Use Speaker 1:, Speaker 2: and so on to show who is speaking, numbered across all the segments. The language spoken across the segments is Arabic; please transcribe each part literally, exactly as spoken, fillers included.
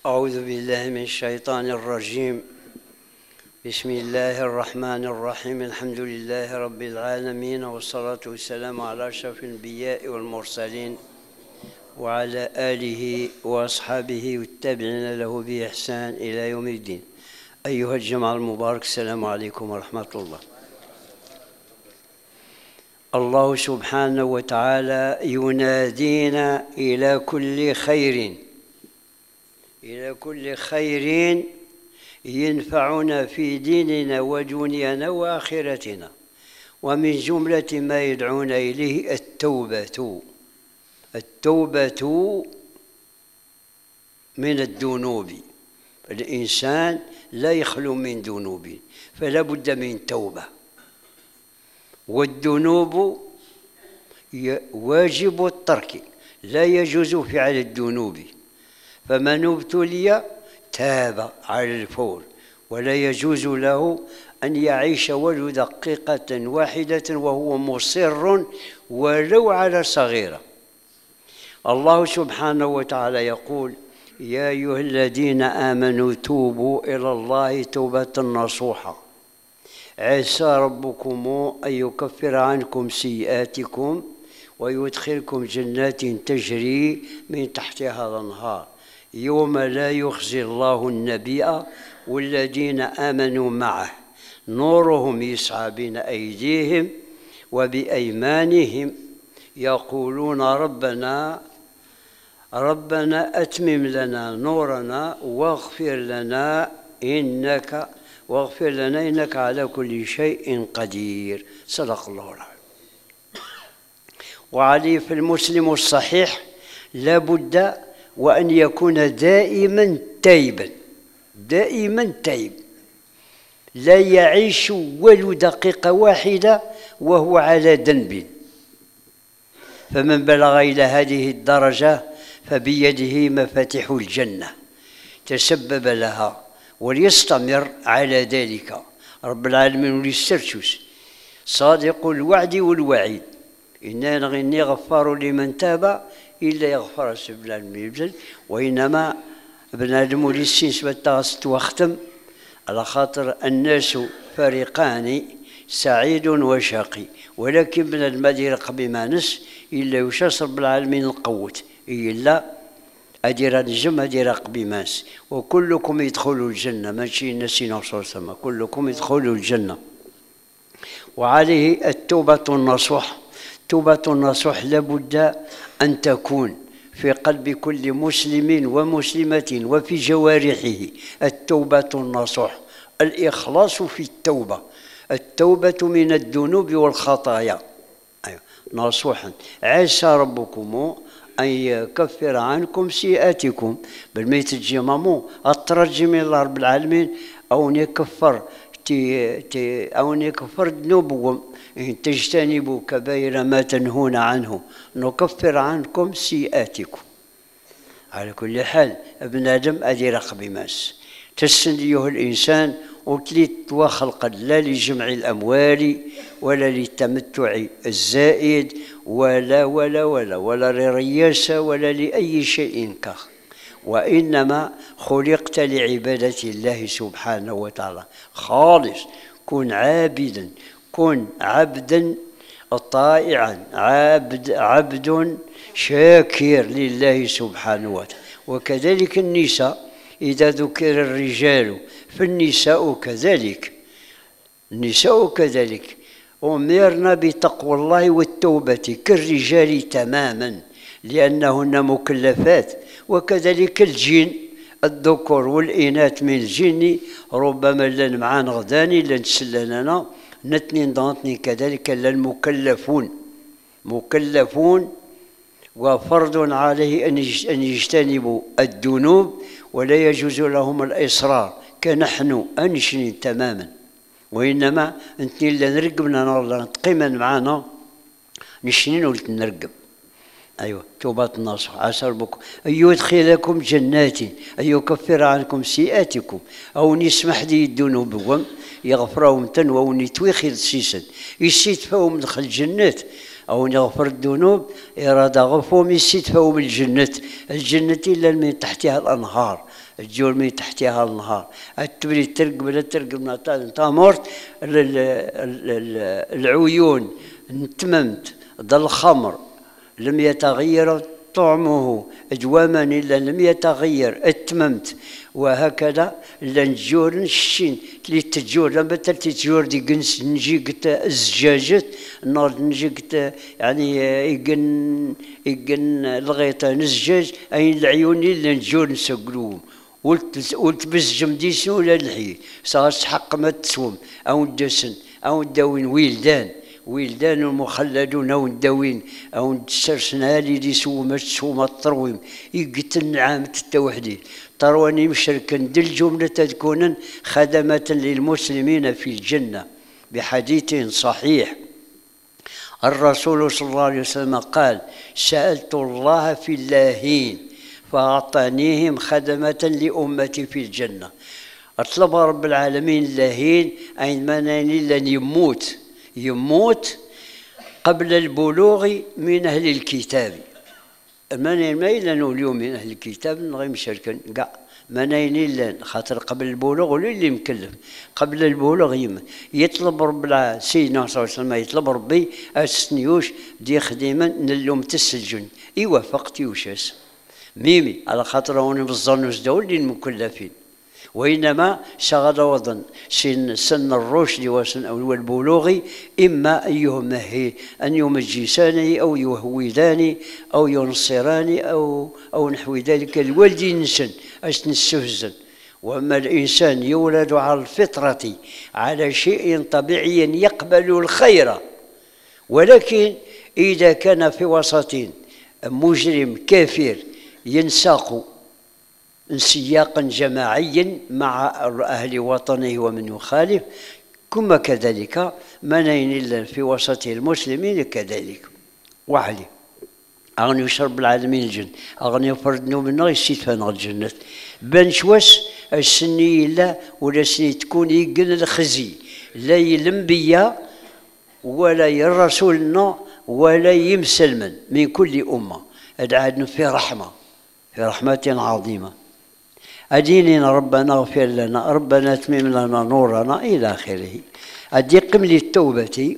Speaker 1: أعوذ بالله من الشيطان الرجيم. بسم الله الرحمن الرحيم. الحمد لله رب العالمين، والصلاة والسلام على أشرف الأنبياء والمرسلين وعلى آله وأصحابه والتابعين له بإحسان إلى يوم الدين. أيها الجماعة المبارك، السلام عليكم ورحمة الله. الله سبحانه وتعالى ينادينا إلى كل خير إلى كل خير ينفعنا في ديننا ودنيانا وآخرتنا، ومن جملة ما يدعونا إليه التوبة التوبة من الذنوب. الإنسان لا يخلو من ذنوب، فلا بد من توبة، والذنوب واجب الترك، لا يجوز فعل الذنوب، فمن ابتلي تاب على الفور، ولا يجوز له أن يعيش ولو دقيقة واحدة وهو مصر ولو على صغيرة. الله سبحانه وتعالى يقول: يا أيها الذين آمنوا توبوا إلى الله توبة نصوحا عسى ربكم أن يكفر عنكم سيئاتكم ويدخلكم جنات تجري من تحتها الأنهار يوم لا يخزي الله النبي والذين آمنوا معه نورهم يسعى بين أيديهم وبأيمانهم يقولون ربنا ربنا أتمم لنا نورنا واغفر لنا إنك واغفر لنا إنك على كل شيء قدير. صدق الله العظيم. وعليه في المسلم الصحيح لا بد وأن يكون دائما تائبا دائما تائب، لا يعيش ولو دقيقة واحدة وهو على ذنب. فمن بلغ إلى هذه الدرجة فبيده مفاتيح الجنة، تسبب لها وليستمر على ذلك. رب العالمين وليسترشوس صادق الوعد والوعيد: إنا نغني غفار لمن تاب إلا يغفر سبل الميبزل. وإنما بنادم وليسيس بالتغسط واختم على خاطر الناس فريقان سعيد وشقي، ولكن بنادم يرق بما نس إلا يشاس رب العالمين القوت إلا أدير الجم أدير بماس. وكلكم يدخلوا الجنة، ماشي نسينا صلى الله، كلكم يدخلوا الجنة. وعليه التوبة النصوح. توبة النصوح لابد أن تكون في قلب كل مسلم ومسلمة وفي جوارحه. التوبة النصوح، الإخلاص في التوبة، التوبة من الذنوب والخطايا. أيوة. نصوحا عسى ربكم أن يكفر عنكم سيئاتكم. بالميت الجمامو الترجم إلى رب العالمين أو يكفر تي تي أو يكفر ذنوبكم إن تجتنبوا كبائر ما تنهون عنه نكفر عنكم سيئاتكم. على كل حال ابن آدم أدي رقب ماس تسنديه الإنسان وتليت وخلقا لا لجمع الأموال ولا للتمتع الزائد ولا ولا ولا ولا للرياسة ولا لأي شيء كخ، وإنما خلقت لعبادة الله سبحانه وتعالى خالص. كن عابدا، كن عبدا طائعا، عبد عبد شاكر لله سبحانه وتعالى. وكذلك النساء، إذا ذكر الرجال فالنساء كذلك، النساء كذلك أمرنا بتقوى الله والتوبة كالرجال تماما لأنهن مكلفات. وكذلك الجن، الذكور والإناث من الجن ربما لن معان غداني لن تسلننا نتنين ضغطني كذلك للمكلفون مكلفون وفرض عليه أن يجتنبوا الذنوب ولا يجوز لهم الإصرار كنحن أنشن تماما. وإنما أنتني اللي نرقبنا نرى تقيما معنا نشنين ولت نرقب. أيوة. توبة النصوح عسى ربكم أن يدخلكم جنات أن يكفر عنكم سيئاتكم أو نسمح دي الذنوب يغفرهم تنوى ونتويخذ سيسا يسيت فهم دخل الجنات أو يغفر الذنوب إرادة غفو من السيد فهو من الجنة. الجنة إلا من تحتها الأنهار، الجول من تحتها النهار. التبري ترق بلا ترق من تامورت العيون انتممت ذا الخمر لم يتغير طعمه أجواما إلا لم يتغير اتممت. وهكذا لنجور نشين تلي تجور لما تلتي تجور دي جنس نجي قت الزجاجات النار نجي قت يعني يجن يجن الغيطة نزجاج أي العيون اللي نجور نسقلوهم. قلت قلت بس جمديسن ولا الحي صار حق ما تسوم أو الدسن أو الدوين ويلدان ويلدان المخلدون أو الدوين أو السرسنا اللي دي سو ما تسوم الطرويم يقتل عامة التوحدي طرواني مشركا دل جملة تكون خدمة للمسلمين في الجنة. بحديث صحيح الرسول صلى الله عليه وسلم قال: سألت الله في اللاهين فأعطانيهم خدمة لأمتي في الجنة. أطلب رب العالمين اللاهين أين مناني لن يموت يموت قبل البلوغ من أهل الكتاب. منين ما إلا اليوم من أهل الكتاب نغير مشاركا كاع منين إلا خاطر قبل البلوغ ولا اللي مكلف قبل البلوغ يم يطلب رب العالمين سيدنا صلى الله عليه وسلم يطلب ربي السنيوش دي خديما نلوم تسجن يوافقت يوشاس ميمي على خاطر هوني بالظن وزدول للمكلفين. وإنما شغل وضن سن سن الرشد وسن أو البلوغ إما أن يهمه أن يمجسان أو يهودان أو ينصران أو أو نحو ذلك الولد ينسن أسن السفزن. وأما الإنسان يولد على الفطرة على شيء طبيعي يقبل الخير، ولكن إذا كان في وسط مجرم كافر ينساق انسياقا جماعيا مع أهل وطنه ومن يخالف كما كذلك منين إلا في وسط المسلمين كذلك. وعلي أغني يشرب العالمين الجنة أغني يفردنوا منا يستفان الجنة بان شواس السني لا ولا سني تكون يقن الخزي لا يلم بيا ولا يرسولنا ولا يمسلمن من كل أمة أدعادنا في رحمة في رحمة عظيمة. أديننا ربنا اغفر لنا ربنا اتمم لنا نورنا إلى آخره. أدي قبل التوبة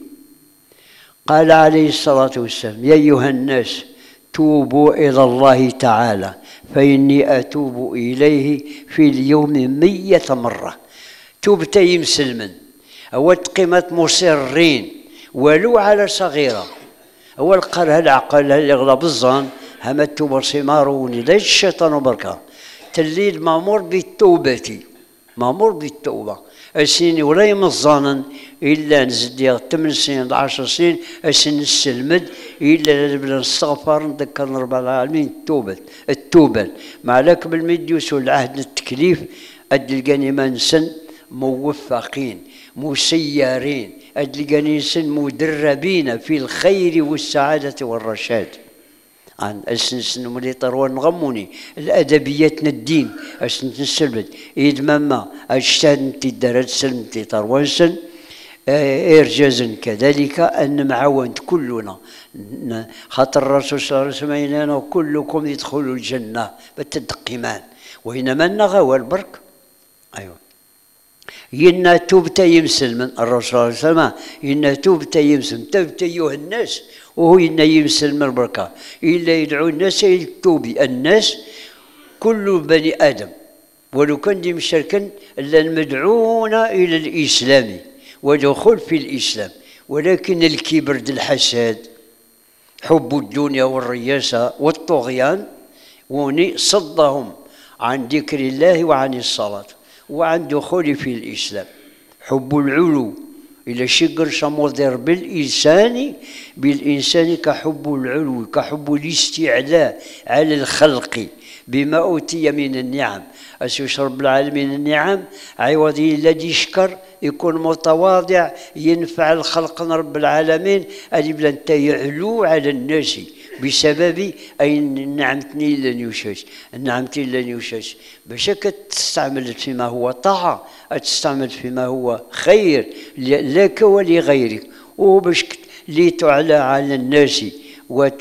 Speaker 1: قال عليه الصلاة والسلام: يا أيها الناس توبوا إلى الله تعالى فإني أتوب إليه في اليوم مية مرة. توبت يمسلمن أول قيمة مصرين ولو على صغيرة أول قال العقل هل يغلب الظن هم التوبة صماروني ليش الشيطان بركة تليد مامور بالتوبة مامور بالتوبة السنين ولا يمظانا إلا نزدي ثمان سنين عشر سنين السن السلمد إلا نبدا نستغفر نذكر رب العالمين التوبة التوبة مع لك بالمديوس والعهد التكليف أدلقاني منسن موفقين مسيرين أدلقاني سن مدربين في الخير والسعادة والرشاد. عن أسنسن ملي طروان نغموني الأدبيات الدين أسنسن السلمد إيد ماما أجتهد نتي الدرج سلمتي طروانسن إرجازا كذلك أن معاونت كلنا خاطر الرسول صلى الله عليه وسلم ينانا كلكم يدخلوا الجنة بالتدقيمان وإنما النغوى البرك. أيوة ينا توبت يمسل من الرسول صلى الله عليه وسلم ينا توبت يمسل توبت أيها الناس وهو ينا يمسل من البركة إلا يدعو الناس إلى التوبة. الناس كل بني آدم ولو كان دي مشاركا المدعون إلى الإسلام ودخول في الإسلام، ولكن الكبر الحسد حب الدنيا والرياسة والطغيان وني صدهم عن ذكر الله وعن الصلاة وعن دخول في الإسلام. حب العلو إلى شجر شموذر بالإنسان بالإنسان كحب العلو كحب الاستعلاء على الخلق بما أوتي من النعم. أسوس رب العالمين النعم عوضي الذي يشكر يكون متواضع ينفع الخلق رب العالمين أجب أنت يعلو على الناس بسبب أي نعمتني لن يوشش النعمتي لن يوشش بشك تستعمل فيما هو طاعة تستعمل فيما هو خير لك ولغيرك وباش لتعلى على الناس وت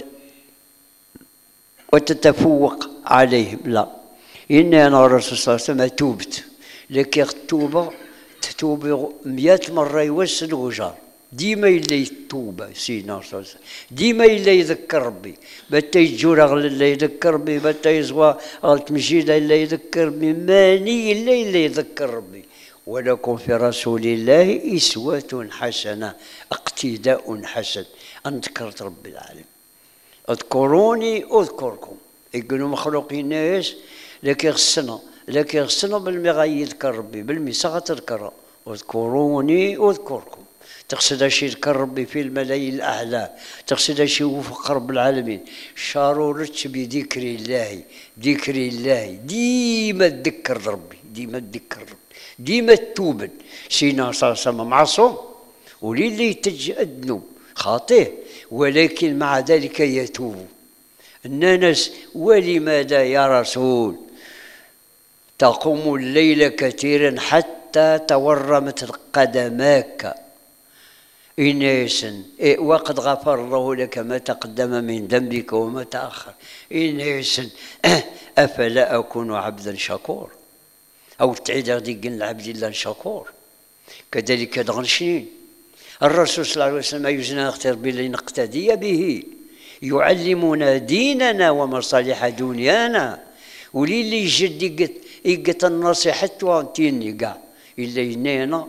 Speaker 1: وتتفوق عليهم، لا. إني أنا الرسول صلى الله عليه وسلم توبت، لكن التوبة تتوب مئة مرة يوسل وجار، ديما يلا يتوب سيدنا صلى الله عليه وسلم، ديما يلا يذكر ربي، بتا يجور غل لا يذكر ربي، بتا يزوى غل تمشي لا يذكر ربي، ماني إلا إلا يذكر ربي. ولكم في رسول الله إسوة حسنة، اقتداء حسن. أنا ذكرت رب العالمين، اذكروني أذكركم، يقولوا مخلوقين ناس لكن خصنا لكن خصنا بالمي يذكر ربي، بالمي ساعة تذكر اذكروني أذكركم. تقصد شي يذكر ربي في الملايين الأعلى، تقصد شي وفق رب العالمين، شارورتش بذكر الله، ذكر الله ديما تذكر ربي، ديما تذكر ربي، ديما تتوب. سيدنا صلى الله عليه وسلم معصوم وللي يتج الذنوب خاطئ، ولكن مع ذلك يتوب الناس. ولماذا يا رسول تقوم الليل كثيرا حتى تورمت قدماك؟ إناس إيه وقد غفر الله لك ما تقدم من ذنبك وما تأخر. إناس أفلا أكون عبدا شكور؟ أو تعيد غادي العبد الله شكور. كذلك دغنشين الرسول صلى الله عليه وسلم يجزينا اختار بالله نقتدي به، يعلمنا ديننا ومصالح دنيانا، وللي يجد يقت يقت النصيحة وانتيني كاع إلا ينينا.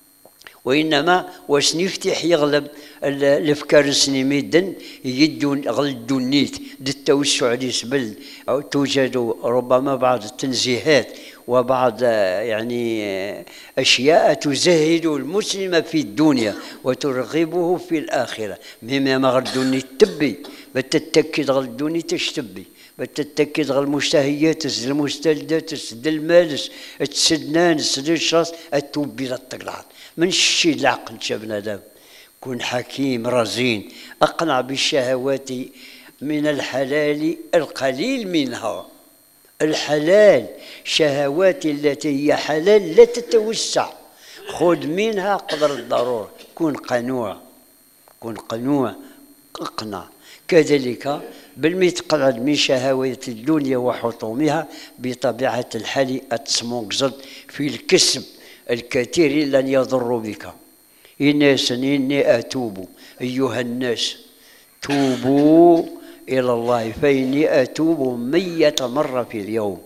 Speaker 1: وإنما واش نفتح يغلب الأفكار سنيميدن يدون غلدو النيت د التوسع ليسبل، أو توجد ربما بعض التنزيهات وبعض يعني أشياء تزهد المسلم في الدنيا وترغبه في الآخرة، مما ما غلدوني التبي بتتأكد غلدوني تشتبي، بتتأكد غل المشتهيات تسد المستلدات تسد المالس تسدنان تسد الشاص التوبي للطقلعات. من الشي العقل شبنا دام كن حكيم رزين، أقنع بالشهوات من الحلال القليل منها. الحلال شهوات التي هي حلال لا تتوسع، خذ منها قدر الضرورة، كن قنوع كن قنوع اقنع. كذلك بالمتقعد من شهوات الدنيا وحطومها بطبيعة الحال أتسموكزد في الكسب الكثير لن يضر بك. الناس إني أتوب أيها الناس توبوا إلى الله فإني أتوب مية مرة في اليوم.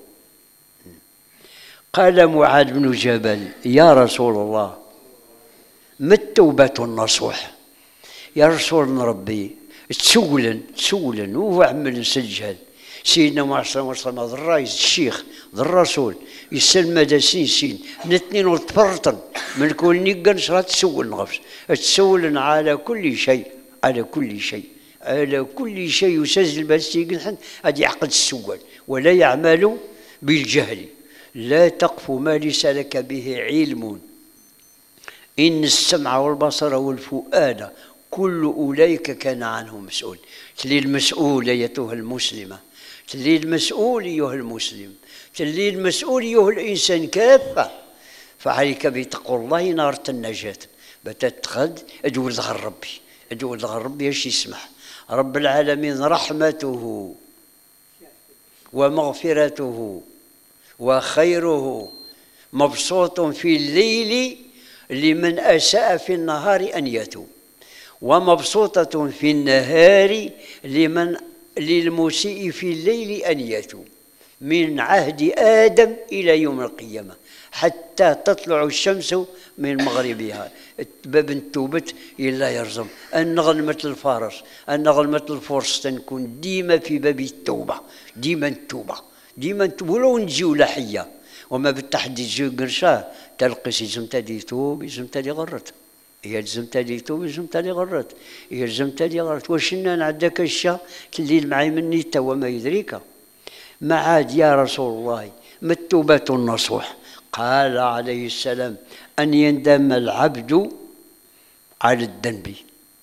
Speaker 1: قال معاذ بن جبل يا رسول الله ما التوبة النصوح؟ يا رسول ربي تسولا تسولا وهو عمل نسجل سيدنا محمد صلى الله عليه وسلم ذا الرئيس الشيخ ذا الرسول يسلم هذا سين سين نتنين وتفرطن من كل نيقا نشرا تسول نغفس تسول على كل شيء على كل شيء على كل شيء يسجل بس يقول هذا يعقد السؤال ولا يعمل بالجهل. لا تقف ما ليس لك به علم إن السمع والبصر والفؤاد كل أولئك كان عنه مسؤول. تلي المسؤول أيتها المسلمة، تلي المسؤول أيها المسلم، تلي المسؤول أيها الإنسان كافة. فعليك بتقوى الله نارة النجاة. بتتخذ أدول ظهر ربي أدول ظهر ربي ايش يسمح رب العالمين رحمته ومغفرته وخيره مبسوط في الليل لمن أساء في النهار أن يتوب، ومبسوطة في النهار لمن للمسيء في الليل أن يتوب، من عهد آدم إلى يوم القيامة حتى تطلع الشمس من مغربها. باب التوبة إلا يرزم النغل مثل الفارس النغل مثل الفرس تنكون ديما في باب التوبة، ديما التوبة ديما التوبة ولو نجيو لحية وما بالتحدي تجيو قرشاه تلقي سيزمتا دي توب يزمتا دي غرت هي لزمتا دي توب يزمتا دي غرت هي لزمتا دي غرت. وشنا نعدك الشا الليل معي مني توا ما يدريك ما عاد يا رسول الله ما التوبة النصوح؟ قال عليه السلام أن يندم العبد على الذنب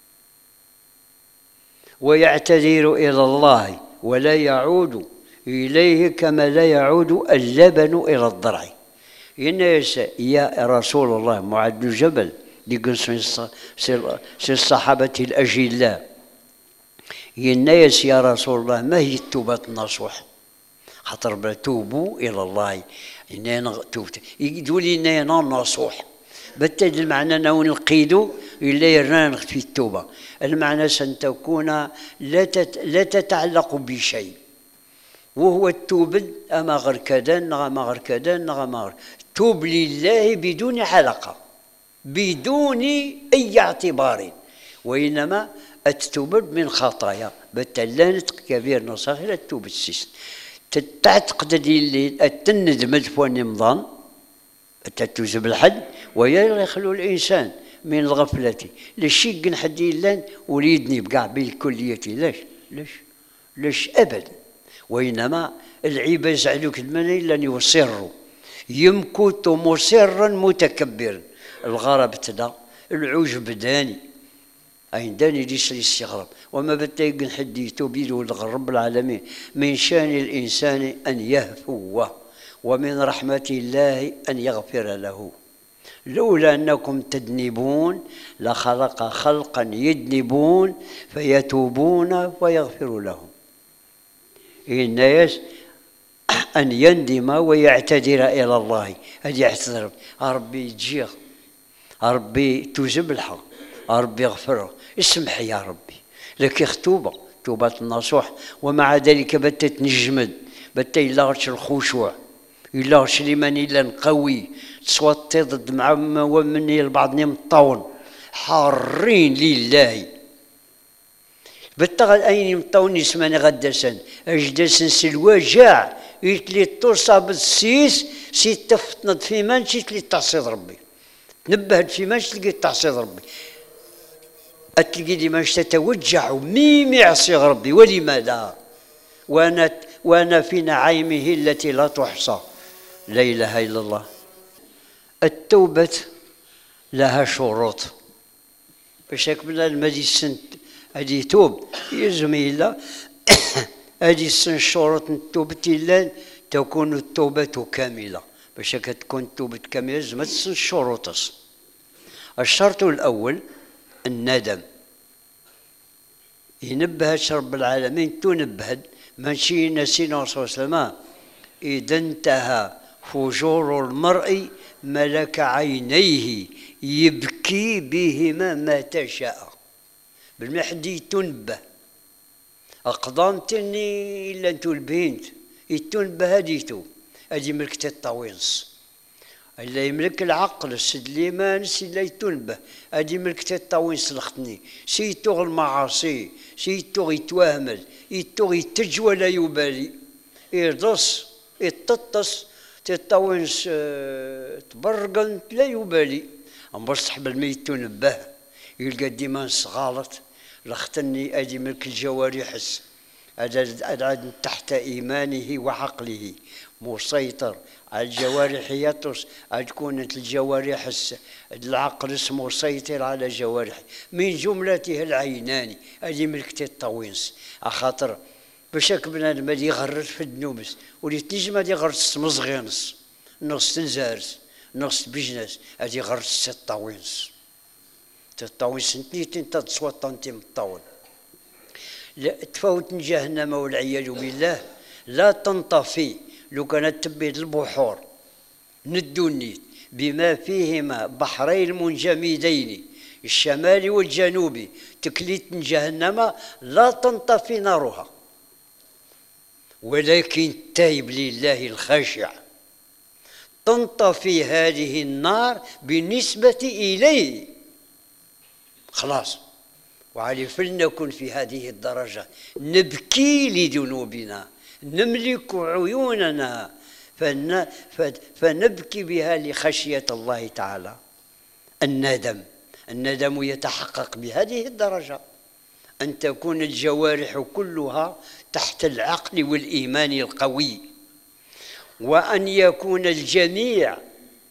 Speaker 1: ويعتذر إلى الله ولا يعود إليه كما لا يعود اللبن إلى الضرع. الناس يا رسول الله معاذ بن جبل ديك سي الصحابة الأجلاء ينايس يا رسول الله ما هي التوبة النصوح؟ خاطر توبوا إلى الله إننا توبت يقولوا لي إننا نصوح بالتالي المعنى أنه نقيدوا إلا يرنا في التوبة. المعنى أن تكون لا لا تتعلق بشيء وهو التوب أما غير كذا أما غير كذا أما غير توب لله بدون حلقة بدون أي اعتبار، وإنما التوب من خطايا بالتالي كبير نصاخ لا التوب السيس تعتقد اللي التندم فواني مضان تتوزب الحد ويخلو الإنسان من الغفلة لشيق حد إلا وليدني بقع بالكلية لاش لاش لاش أبدا، وإنما العيب يزعلوك المني لن يصروا يمكث مصرا متكبرا الغرب تدا العجب داني أين داني ليس الاستغراب وما بتيقن حد يتوب يدو رب العالمين من شان الإنسان أن يهفو ومن رحمة الله أن يغفر له لولا أنكم تذنبون لخلق خلقا يذنبون فيتوبون ويغفر لهم. الناس أن يندم ويعتذر إلى الله أن يعتذر ربي يجيغ ربي توجب الحق ربي يغفره اسمح يا ربي لك توبة توبة النصوح. ومع ذلك بتت نجمد بت يلاغش الخشوع يلاغش لمن إلا نقوي تصوتي ضد مع ومني البعض مطون حارين لله بالتغل أين مطون يسماني غدسن أجدسن سلواجع يتلي توصى بالسيس سي تفتنض في منشي تلي تعصيد ربي نبهت في منشي تلقي تعصيد ربي أتلقي لي منش تتوجع ميم يعصي ربي ولماذا وانا وانا في نعيمه التي لا تحصى لا اله الا الله. التوبة لها شروط باش يكمل المدي السن هذه توب يلزم إلا هذه السن شروط التوبة إلا تكون التوبة كاملة باش تكون التوبة كاملة لازم تسن شروط. الشرط الأول الندم ينبهش رب العالمين تنبهد ماشي نسينا الرسول صلى الله عليه وسلم إذا انتهى فجور المرء ملك عينيه يبكي بهما ما تشاء بالمحدي تنبه أقدامتني إلا انتو البنت يتنبه هديتو هذه ملكة الطوينس إلا يملك العقل السد ليمان سي يتنبه هذه ملكة الطوينس لختني سيتوغ المعاصي سيتوغ يتوهمل يتوغ يتج ولا يبالي يرضص يتطس تطوينس تبرقن لا يبالي أمبصح بالميت تنبه يلقى ديما غلط لختني أدي ملك الجوارح أدعى تحت إيمانه وعقله مسيطر على الجوارح يطرس تكون الجوارح العقل مسيطر على جوارح من جملته العينان هذه ملكة الطوينس أخاطر باش بنادم ما يغرس في النومس وليت نجم هادي غرس مزغينس نص تنزارس نص بجنس هادي غرس الطوينس الطوينس نتنيتين تتصوت انت مطول تفوت جهنم والعياذ بالله لا تنطفي لو كانت تبيد البحور ندونيت بما فيهما بحرين منجمدين الشمال والجنوب تكليت جهنم لا تنطفي نارها ولكن تايب لله الخاشع تنطفي هذه النار بالنسبة إليه خلاص. وعلي فلنكن في هذه الدرجة نبكي لذنوبنا نملك عيوننا فنبكي بها لخشية الله تعالى. الندم الندم يتحقق بهذه الدرجة أن تكون الجوارح كلها تحت العقل والإيمان القوي وأن يكون الجميع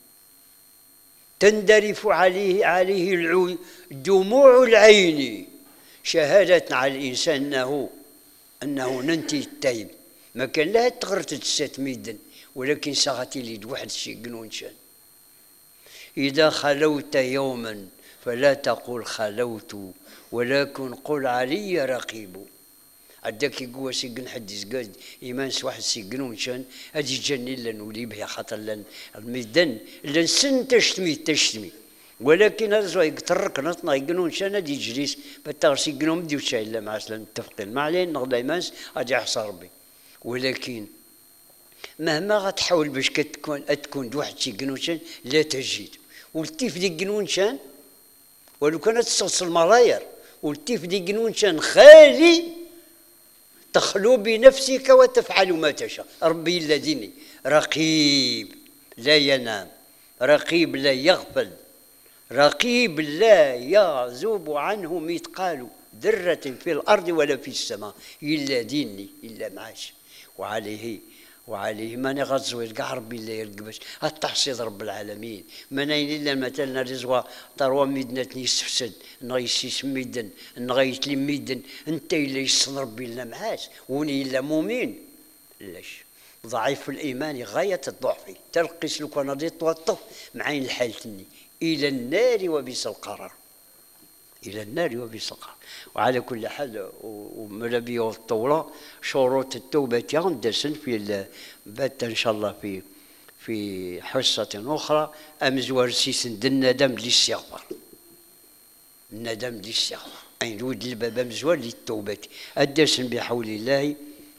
Speaker 1: تندرف عليه عليه دموع العين شهادة على الإنسان أنه أنه ننتي التايب ما كان لها تغرت تسات ميدن ولكن ساغتي لي واحد الشيء قنون شان إذا خلوت يوما فلا تقول خلوت ولكن قل علي رقيب. عداك يقوى سيقن حد يزقاد إيمان واحد سيقنون شان هادي جاني لن ولي بها خاطر لن الميدان لن سن تشتمي تشتمي ولكن هذا زوي يقترك نطنا يقنون شان هادي يجلس بتاغ سيقنون مديو شاي لا معسلا متفقين ما عليه نغدا إيمانس غادي يحصى ربي. ولكن مهما غتحاول باش كتكون تكون واحد سيقنون شان لا تجد والتيف دي قنون شان ولو كانت تصلص الملاير والتيف دي قنون شان خالي تخلو بنفسك وتفعل ما تشاء. ربي الذي رقيب لا ينام رقيب لا يغفل رقيب لا يعزب عنه مثقال ذرة في الأرض ولا في السماء إلا ديني إلا معاش. وعليه وعليه ماني غتزوير كاع ربي لا يرقبش التحصيد رب العالمين منين الا مثلا رزوا طروا ميدنات يستفسد نغيسيس ميدن نغيت لي ميدن انت الا يصن ربي لا معاش وني الا مؤمن لاش ضعيف الايمان غايه الضعف تلقيس لو كان غادي توطف معين الحال تني الى النار وبئس القرار إلى النار وبئس القرار. وعلى كل حال وملابيه والطولة شروط التوبة غندرسن في بات إن شاء الله في في حصة أخرى أمزوار سيسن الندم للاستغفار الندم للاستغفار أي نود الباب مزوار للتوبة الدرسن بحول الله.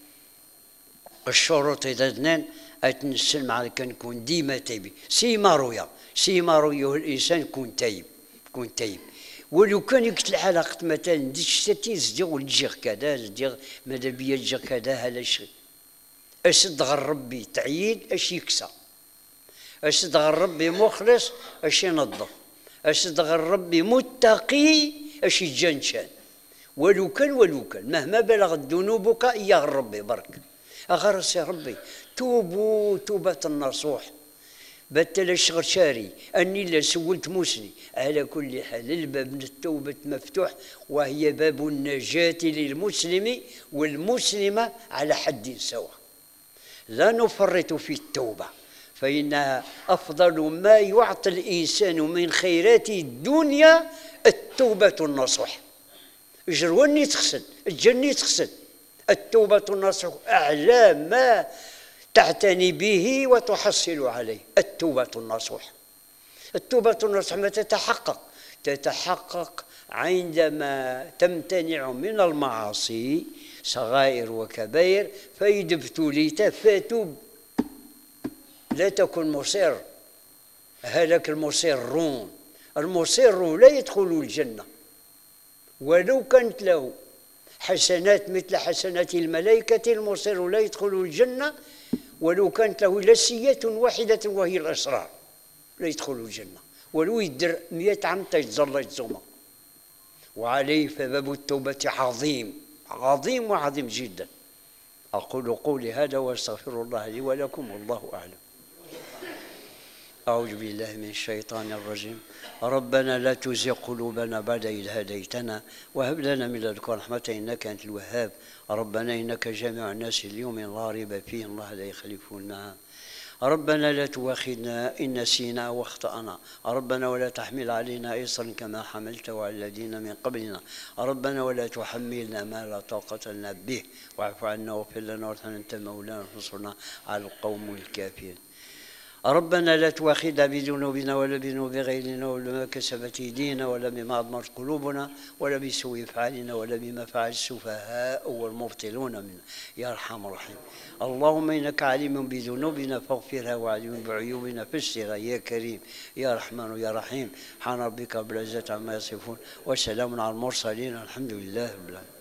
Speaker 1: الشروط إذا اثنان أتنسل مع كنكون ديما تايب سيما رويا سيما رويا الإنسان كون تايب كون تايب. ولو كان يقتل علاقة مثلا ديش ستين زديغ والجيغ كذا زديغ ماذا بيا الجيغ كذا هلا شي أشد غير ربي تعيد أش يكسى أشد غير ربي مخلص أش ينظف أشد غير ربي متقي أش يتجنشان. ولو كان ولو كان مهما بلغت ذنوبك يا ربي برك أغرس يا ربي توبوا توبة النصوح بتلا الشغل شاري أني لا سولت موسني. على كل حال الباب من التوبة مفتوح وهي باب النجاة للمسلم والمسلمة على حد سواء لا نفرط في التوبة فإنها أفضل ما يعطي الإنسان من خيرات الدنيا التوبة النصوح. جروني تخسد الجني تخسد التوبة النصوح أعلى ما تعتني به وتحصل عليه التوبة النصوح. التوبة النصوح ما تتحقق تتحقق عندما تمتنع من المعاصي صغائر وكبائر فإذا ابتليت فتوب لا تكن مصر هلك المصرون المصر لا يدخل الجنة ولو كانت له حسنات مثل حسنات الملائكة المصر لا يدخل الجنة ولو كانت له لسية واحدة وهي الأسرار لا يدخل الجنة ولو يدر مئة عام تجزر يتزوما. وعليه فباب التوبة عظيم عظيم وعظيم جدا. أقول قولي هذا واستغفر الله لي ولكم والله أعلم. أعوذ بالله من الشيطان الرجيم. ربنا لا تزغ قلوبنا بعد إذ هديتنا وهب لنا من لدنك رحمة إنك أنت الوهاب. ربنا إنك جامع الناس اليوم لا ريب فيه الله لا يخلف الميعاد. ربنا لا تؤاخذنا إن نسينا واخطأنا. ربنا ولا تحمل علينا إصرا كما حملته على الذين من قبلنا. ربنا ولا تحملنا ما لا طاقة لنا به واعف عنا واغفر لنا وارحمنا أنت مولانا وانصرنا على القوم الكافرين. ربنا لا تؤاخذنا بذنوبنا ولا بذنوب غيرنا ولا ما كسبت ايدينا ولا بما اضمرت قلوبنا ولا بسوء افعالنا ولا بما فعل السفهاء والمبطلون منا يا ارحم الراحمين. اللهم انك عليم بذنوبنا فاغفرها وعليم بعيوبنا فاسترها يا كريم يا رحمن يا رحيم. سبحان ربك رب العزة عما يصفون وسلام على المرسلين الحمد لله رب العالمين.